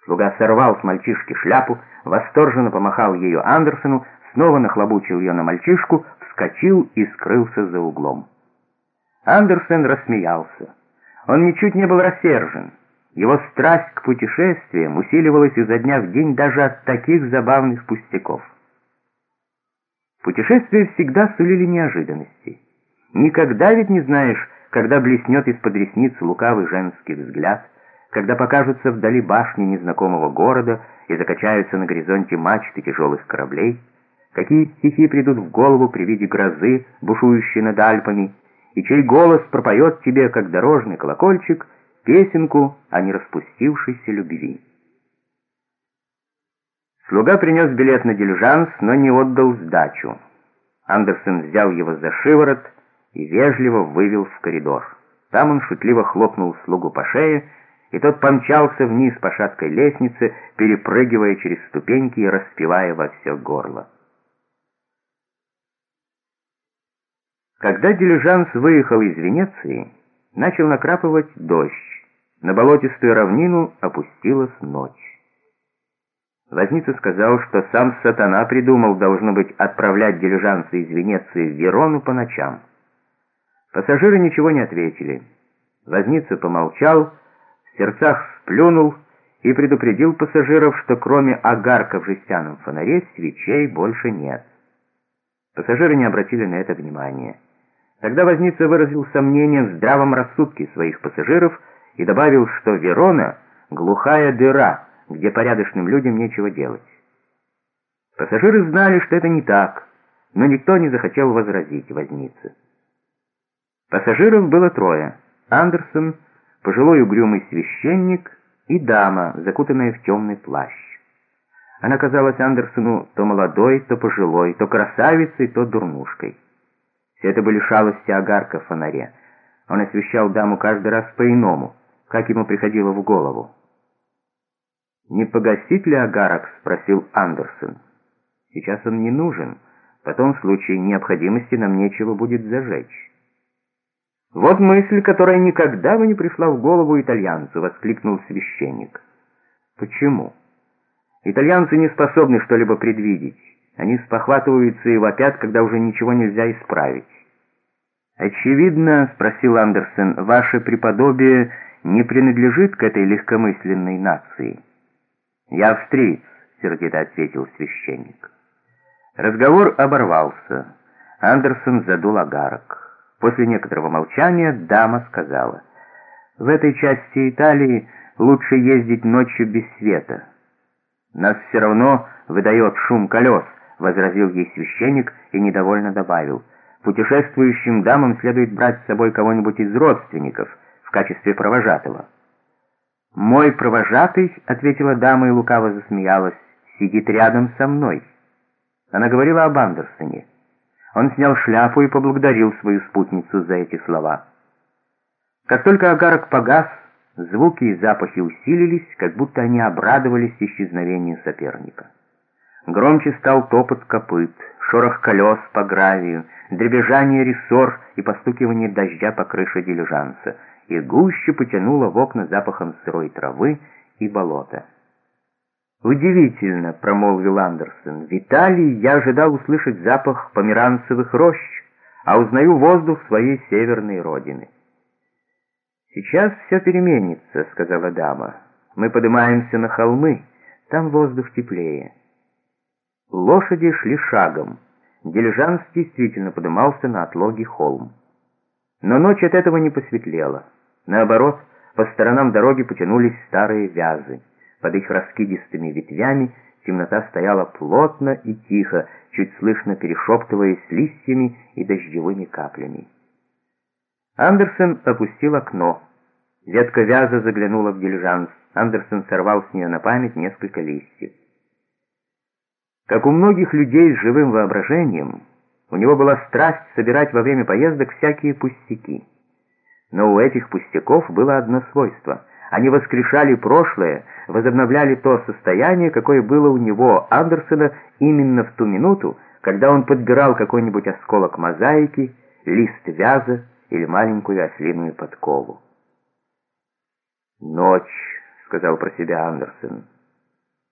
Слуга сорвал с мальчишки шляпу, восторженно помахал ее Андерсону, снова нахлобучил ее на мальчишку, вскочил и скрылся за углом. Андерсон рассмеялся. Он ничуть не был рассержен. Его страсть к путешествиям усиливалась изо дня в день даже от таких забавных пустяков. Путешествия всегда сулили неожиданности. Никогда ведь не знаешь, когда блеснет из-под ресниц лукавый женский взгляд, когда покажутся вдали башни незнакомого города и закачаются на горизонте мачты тяжелых кораблей, какие стихи придут в голову при виде грозы, бушующей над Альпами, и чей голос пропоет тебе, как дорожный колокольчик, песенку о нераспустившейся любви. Слуга принес билет на дилижанс, но не отдал сдачу. Андерсон взял его за шиворот и вежливо вывел в коридор. Там он шутливо хлопнул слугу по шее, и тот помчался вниз по шаткой лестнице, перепрыгивая через ступеньки и распевая во все горло. Когда дилижанс выехал из Венеции, начал накрапывать дождь. На болотистую равнину опустилась ночь. Возница сказал, что сам сатана придумал, должно быть, отправлять дилижансы из Венеции в Верону по ночам. Пассажиры ничего не ответили. Возница помолчал, в сердцах сплюнул и предупредил пассажиров, что кроме огарка в жестяном фонаре свечей больше нет. Пассажиры не обратили на это внимания. Тогда возница выразил сомнение в здравом рассудке своих пассажиров и добавил, что Верона — глухая дыра, где порядочным людям нечего делать. Пассажиры знали, что это не так, но никто не захотел возразить вознице. Пассажиров было трое: Андерсон, пожилой угрюмый священник и дама, закутанная в темный плащ. Она казалась Андерсону то молодой, то пожилой, то красавицей, то дурнушкой. Все это были шалости огарка в фонаре. Он освещал даму каждый раз по-иному, как ему приходило в голову. «Не погасить ли огарок?» — спросил Андерсон. «Сейчас он не нужен. Потом, в случае необходимости, нам нечего будет зажечь». «Вот мысль, которая никогда бы не пришла в голову итальянцу», — воскликнул священник. «Почему?» «Итальянцы не способны что-либо предвидеть. Они спохватываются и вопят, когда уже ничего нельзя исправить». «Очевидно, — спросил Андерсон, — ваше преподобие не принадлежит к этой легкомысленной нации». «Я австриец», — сердито ответил священник. Разговор оборвался. Андерсон задул огарок. После некоторого молчания дама сказала: «В этой части Италии лучше ездить ночью без света». «Нас все равно выдает шум колес», — возразил ей священник и недовольно добавил: «путешествующим дамам следует брать с собой кого-нибудь из родственников в качестве провожатого». «Мой провожатый, — ответила дама и лукаво засмеялась, — сидит рядом со мной». Она говорила об Андерсоне. Он снял шляпу и поблагодарил свою спутницу за эти слова. Как только огарок погас, звуки и запахи усилились, как будто они обрадовались исчезновению соперника. Громче стал топот копыт, шорох колес по гравию, дребезжание рессор и постукивание дождя по крыше дилижанса, и гуще потянуло в окна запахом сырой травы и болота. «Удивительно», — промолвил Андерсон, — «в Италии я ожидал услышать запах померанцевых рощ, а узнаю воздух своей северной родины». «Сейчас все переменится», — сказала дама. «Мы поднимаемся на холмы, там воздух теплее». Лошади шли шагом. Дилижанс действительно поднимался на отлогий холм. Но ночь от этого не посветлела. Наоборот, по сторонам дороги потянулись старые вязы. Под их раскидистыми ветвями темнота стояла плотно и тихо, чуть слышно перешептываясь листьями и дождевыми каплями. Андерсон опустил окно. Ветка вяза заглянула в дилижанс. Андерсон сорвал с нее на память несколько листьев. Как у многих людей с живым воображением, у него была страсть собирать во время поездок всякие пустяки. Но у этих пустяков было одно свойство. Они воскрешали прошлое, возобновляли то состояние, какое было у него, Андерсона, именно в ту минуту, когда он подбирал какой-нибудь осколок мозаики, лист вяза или маленькую ослиную подкову. «Ночь», сказал про себя Андерсен.